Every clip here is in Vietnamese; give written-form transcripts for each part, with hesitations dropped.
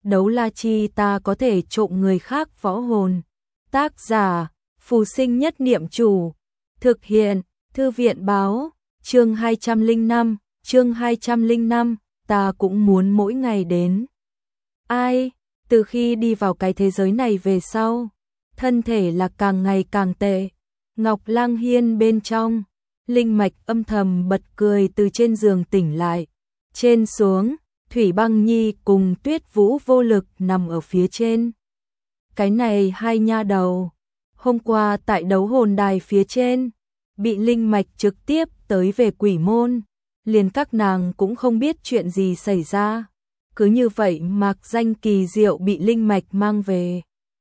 đấu la chi ta có thể trộm người khác võ hồn. Tác giả, Phù Sinh Nhất Niệm Chủ. Thực hiện, Thư viện báo, chương 205, ta cũng muốn mỗi ngày đến. Ai, từ khi đi vào cái thế giới này về sau, thân thể là càng ngày càng tệ. Ngọc Lang Hiên bên trong, Linh Mạch âm thầm bật cười từ trên giường tỉnh lại. Trên xuống, Thủy Băng Nhi cùng Tuyết Vũ vô lực nằm ở phía trên. Cái này hai nha đầu, hôm qua tại đấu hồn đài phía trên, bị Linh Mạch trực tiếp tới về quỷ môn, liền các nàng cũng không biết chuyện gì xảy ra. Cứ như vậy mạc danh kỳ diệu bị Linh Mạch mang về.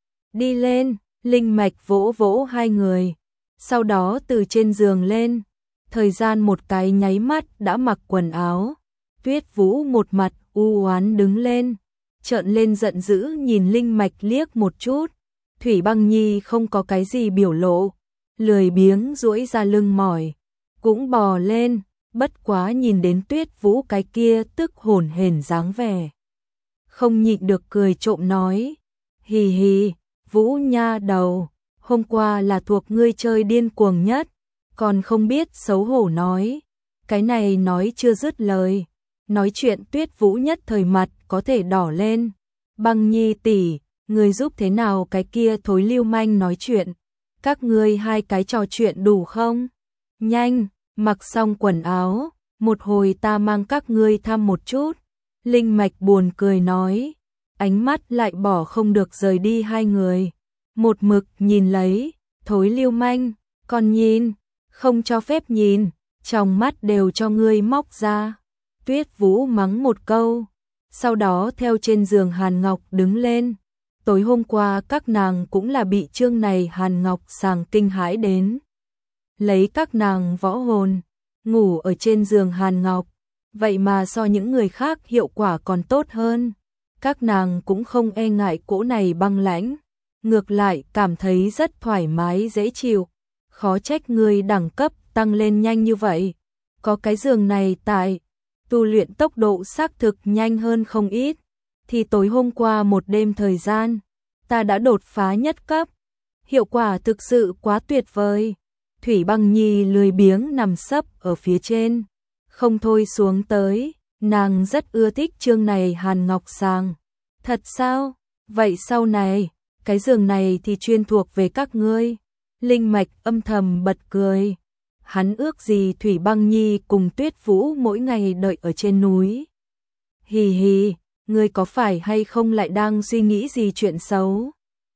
Đi lên, Linh Mạch vỗ vỗ hai người, sau đó từ trên giường lên, thời gian một cái nháy mắt đã mặc quần áo. Tuyết Vũ một mặt u oán đứng lên, trợn lên giận dữ nhìn Linh Mạch liếc một chút. Thủy Băng Nhi không có cái gì biểu lộ, lười biếng duỗi ra lưng mỏi, cũng bò lên, bất quá nhìn đến Tuyết Vũ cái kia tức hổn hển dáng vẻ, không nhịn được cười trộm nói: "Hì hì, Vũ nha đầu, hôm qua là thuộc ngươi chơi điên cuồng nhất, còn không biết xấu hổ nói." Cái này nói chưa dứt lời, nói chuyện Tuyết Vũ nhất thời mặt có thể đỏ lên. "Băng Nhi tỷ, ngươi giúp thế nào cái kia thối lưu manh nói chuyện? Các ngươi hai cái trò chuyện đủ không? Nhanh, mặc xong quần áo, một hồi ta mang các ngươi thăm một chút." Linh Mạch buồn cười nói, ánh mắt lại bỏ không được rời đi hai người, một mực nhìn lấy. "Thối lưu manh, còn nhìn, không cho phép nhìn, trong mắt đều cho ngươi móc ra." Tuyết Vũ mắng một câu, sau đó theo trên giường Hàn Ngọc đứng lên. Tối hôm qua các nàng cũng là bị chương này Hàn Ngọc sàng kinh hãi đến. Lấy các nàng võ hồn, ngủ ở trên giường Hàn Ngọc, vậy mà so những người khác hiệu quả còn tốt hơn. Các nàng cũng không e ngại cỗ này băng lãnh, ngược lại cảm thấy rất thoải mái dễ chịu. Khó trách người đẳng cấp tăng lên nhanh như vậy. Có cái giường này tại, tu luyện tốc độ xác thực nhanh hơn không ít. Thì tối hôm qua một đêm thời gian, ta đã đột phá nhất cấp. Hiệu quả thực sự quá tuyệt vời. Thủy Băng Nhi lười biếng nằm sấp ở phía trên, không thôi xuống tới. Nàng rất ưa thích chương này Hàn Ngọc sàng. "Thật sao? Vậy sau này, cái giường này thì chuyên thuộc về các ngươi." Linh Mạch âm thầm bật cười. Hắn ước gì Thủy Băng Nhi cùng Tuyết Vũ mỗi ngày đợi ở trên núi. "Hì hì, ngươi có phải hay không lại đang suy nghĩ gì chuyện xấu?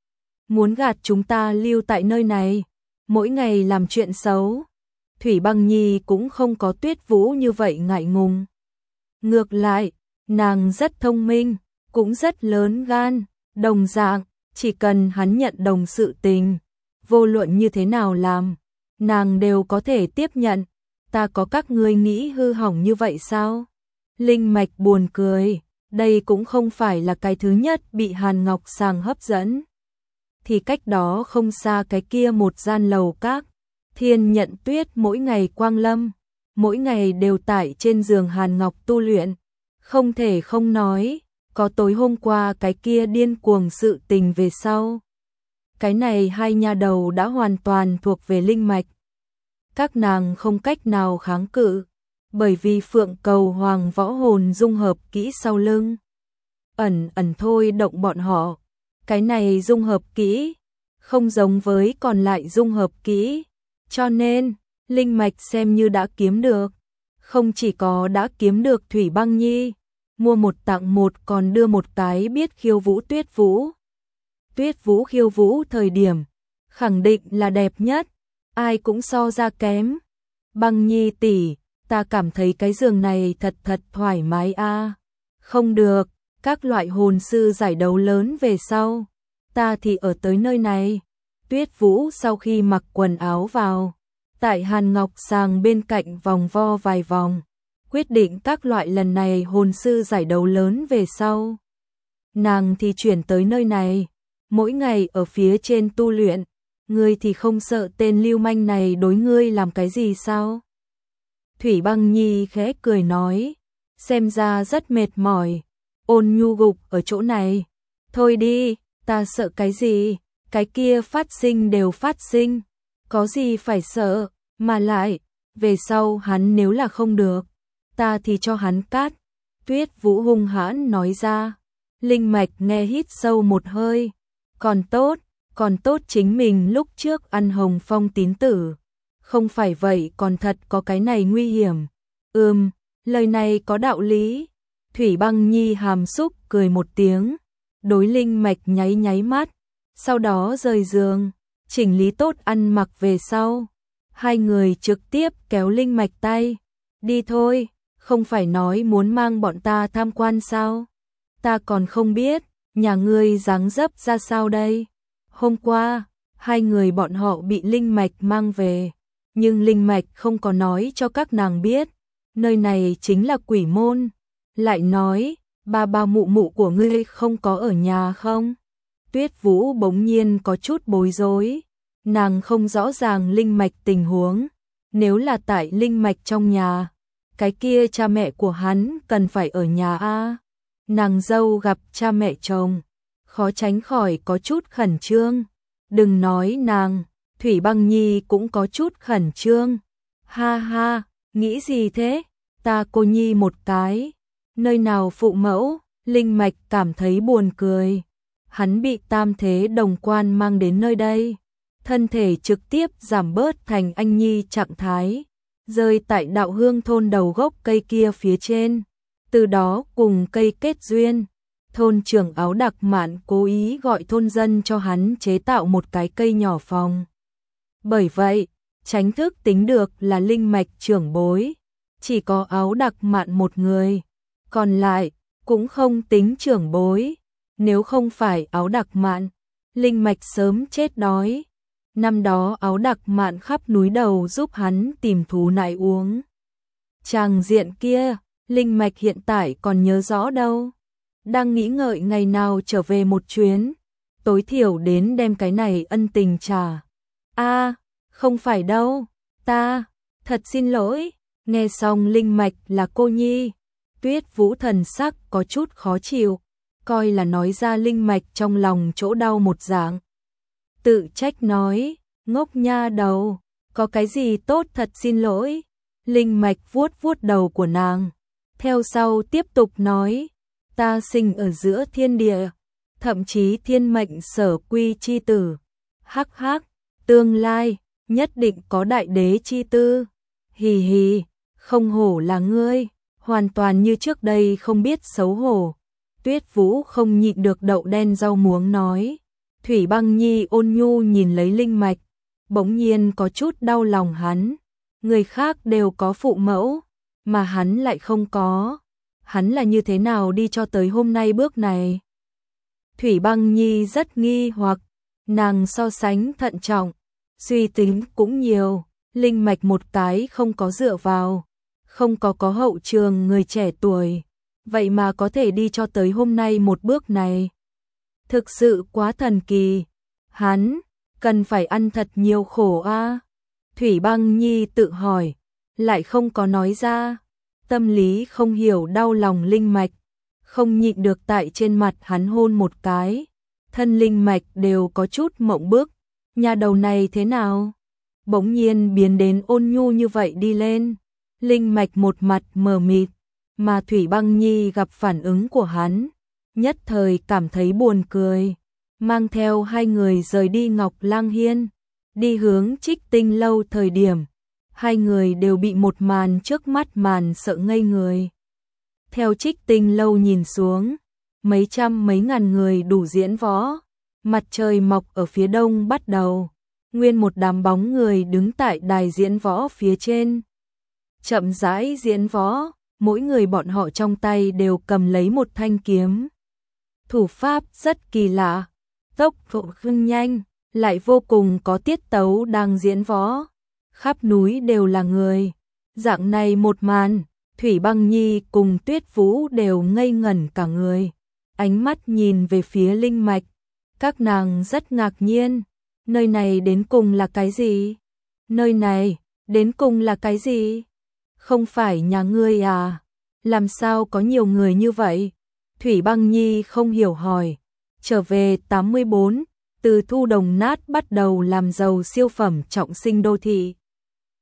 Muốn gạt chúng ta lưu tại nơi này, mỗi ngày làm chuyện xấu?" Thủy Băng Nhi cũng không có Tuyết Vũ như vậy ngại ngùng. Ngược lại, nàng rất thông minh, cũng rất lớn gan, đồng dạng, chỉ cần hắn nhận đồng sự tình, vô luận như thế nào làm, nàng đều có thể tiếp nhận. "Ta có các ngươi nghĩ hư hỏng như vậy sao?" Linh Mạch buồn cười, đây cũng không phải là cái thứ nhất bị Hàn Ngọc sàng hấp dẫn. Thì cách đó không xa cái kia một gian lầu các, Thiên Nhận Tuyết mỗi ngày quang lâm, mỗi ngày đều tại trên giường Hàn Ngọc tu luyện. Không thể không nói, có tối hôm qua cái kia điên cuồng sự tình về sau, cái này hai nha đầu đã hoàn toàn thuộc về Linh Mạch. Các nàng không cách nào kháng cự, bởi vì Phượng Cầu Hoàng võ hồn dung hợp kỹ sau lưng ẩn ẩn thôi động bọn họ. Cái này dung hợp kỹ không giống với còn lại dung hợp kỹ, cho nên Linh Mạch xem như đã kiếm được. Không chỉ có đã kiếm được Thủy Băng Nhi, mua một tặng một còn đưa một cái biết khiêu vũ Tuyết Vũ. Tuyết Vũ khiêu vũ thời điểm, khẳng định là đẹp nhất, ai cũng so ra kém. "Băng Nhi tỷ, ta cảm thấy cái giường này thật thoải mái a." "Không được, các loại hồn sư giải đấu lớn về sau, ta thì ở tới nơi này." Tuyết Vũ sau khi mặc quần áo vào, tại Hàn Ngọc sàng bên cạnh vòng vo vài vòng, quyết định các loại lần này hồn sư giải đấu lớn về sau, nàng thì chuyển tới nơi này, mỗi ngày ở phía trên tu luyện. "Ngươi thì không sợ tên lưu manh này đối ngươi làm cái gì sao?" Thủy Băng Nhi khẽ cười nói, xem ra rất mệt mỏi. Ôn Nhu gục ở chỗ này. Thôi đi, ta sợ cái gì, cái kia phát sinh đều phát sinh, có gì phải sợ, mà lại, về sau hắn nếu là không được, ta thì cho hắn cát. Tuyết Vũ hung hãn nói ra. Linh Mạch nghe hít sâu một hơi, còn tốt chính mình lúc trước ăn Hồng Phong tín tử, không phải vậy còn thật có cái này nguy hiểm. Lời này có đạo lý. Thủy Băng Nhi hàm xúc cười một tiếng, đối Linh Mạch nháy nháy mắt, sau đó rời giường, chỉnh lý tốt ăn mặc về sau. Hai người trực tiếp kéo Linh Mạch tay, đi thôi, không phải nói muốn mang bọn ta tham quan sao? Ta còn không biết, nhà ngươi dáng dấp ra sao đây? Hôm qua, hai người bọn họ bị Linh Mạch mang về, nhưng Linh Mạch không có nói cho các nàng biết, nơi này chính là quỷ môn. Lại nói, ba mụ mụ của ngươi không có ở nhà không? Tuyết Vũ bỗng nhiên có chút bối rối, nàng không rõ ràng Linh Mạch tình huống, nếu là tại Linh Mạch trong nhà, cái kia cha mẹ của hắn cần phải ở nhà a. Nàng dâu gặp cha mẹ chồng, khó tránh khỏi có chút khẩn trương. Đừng nói nàng, Thủy Băng Nhi cũng có chút khẩn trương. Ha ha, nghĩ gì thế? Ta cô nhi một cái, nơi nào phụ mẫu? Linh Mạch cảm thấy buồn cười. Hắn bị tam thế đồng quan mang đến nơi đây, thân thể trực tiếp giảm bớt thành anh nhi trạng thái, rơi tại đạo hương thôn đầu gốc cây kia phía trên, từ đó cùng cây kết duyên. Thôn trưởng áo đặc mạn cố ý gọi thôn dân cho hắn chế tạo một cái cây nhỏ phòng. Bởi vậy, tránh thức tính được là Linh Mạch trưởng bối, chỉ có áo đặc mạn một người, còn lại cũng không tính trưởng bối. Nếu không phải áo đặc mạn, Linh Mạch sớm chết đói. Năm đó áo đặc mạn khắp núi đầu giúp hắn tìm thú nại uống. Tràng diện kia, Linh Mạch hiện tại còn nhớ rõ đâu. Đang nghĩ ngợi ngày nào trở về một chuyến, tối thiểu đến đem cái này ân tình trả. Không phải đâu, ta, thật xin lỗi. Nghe xong Linh Mạch là cô nhi, Tuyết Vũ thần sắc có chút khó chịu, coi là nói ra Linh Mạch trong lòng chỗ đau một dạng. Tự trách nói, ngốc nha đầu, có cái gì tốt thật xin lỗi. Linh Mạch vuốt vuốt đầu của nàng, theo sau tiếp tục nói, ta sinh ở giữa thiên địa, thậm chí thiên mệnh sở quy chi tử. Hắc hắc, tương lai, nhất định có đại đế chi tư. Hì hì, không hổ là ngươi, hoàn toàn như trước đây không biết xấu hổ. Tuyết Vũ không nhịn được đậu đen rau muống nói. Thủy Băng Nhi ôn nhu nhìn lấy Linh Mạch, bỗng nhiên có chút đau lòng hắn. Người khác đều có phụ mẫu, mà hắn lại không có. Hắn là như thế nào đi cho tới hôm nay bước này? Thủy Băng Nhi rất nghi hoặc, nàng so sánh thận trọng, suy tính cũng nhiều. Linh Mạch một cái không có dựa vào, không có hậu trường người trẻ tuổi, vậy mà có thể đi cho tới hôm nay một bước này. Thực sự quá thần kỳ, hắn cần phải ăn thật nhiều khổ a. Thủy Băng Nhi tự hỏi, lại không có nói ra, tâm lý không hiểu đau lòng Linh Mạch, không nhịn được tại trên mặt hắn hôn một cái, thân Linh Mạch đều có chút mộng bức, nhà đầu này thế nào? Bỗng nhiên biến đến ôn nhu như vậy đi lên. Linh Mạch một mặt mờ mịt, mà Thủy Băng Nhi gặp phản ứng của hắn, nhất thời cảm thấy buồn cười, mang theo hai người rời đi Ngọc Lang Hiên, đi hướng Trích Tinh lâu. Thời điểm hai người đều bị một màn trước mắt màn sợ ngây người. Theo Trích Tinh lâu nhìn xuống, mấy trăm mấy ngàn người đủ diễn võ, mặt trời mọc ở phía đông bắt đầu, nguyên một đám bóng người đứng tại đài diễn võ phía trên, chậm rãi diễn võ, mỗi người bọn họ trong tay đều cầm lấy một thanh kiếm. Thủ pháp rất kỳ lạ, tốc độ nhanh, lại vô cùng có tiết tấu đang diễn võ. Khắp núi đều là người. Dạng này một màn, Thủy Băng Nhi cùng Tuyết Vũ đều ngây ngẩn cả người. Ánh mắt nhìn về phía Linh Mạch, các nàng rất ngạc nhiên. Nơi này đến cùng là cái gì? Nơi này đến cùng là cái gì? Không phải nhà ngươi à? Làm sao có nhiều người như vậy? Thủy Băng Nhi không hiểu hỏi, trở về 84, từ thu đồng nát bắt đầu làm giàu siêu phẩm trọng sinh đô thị.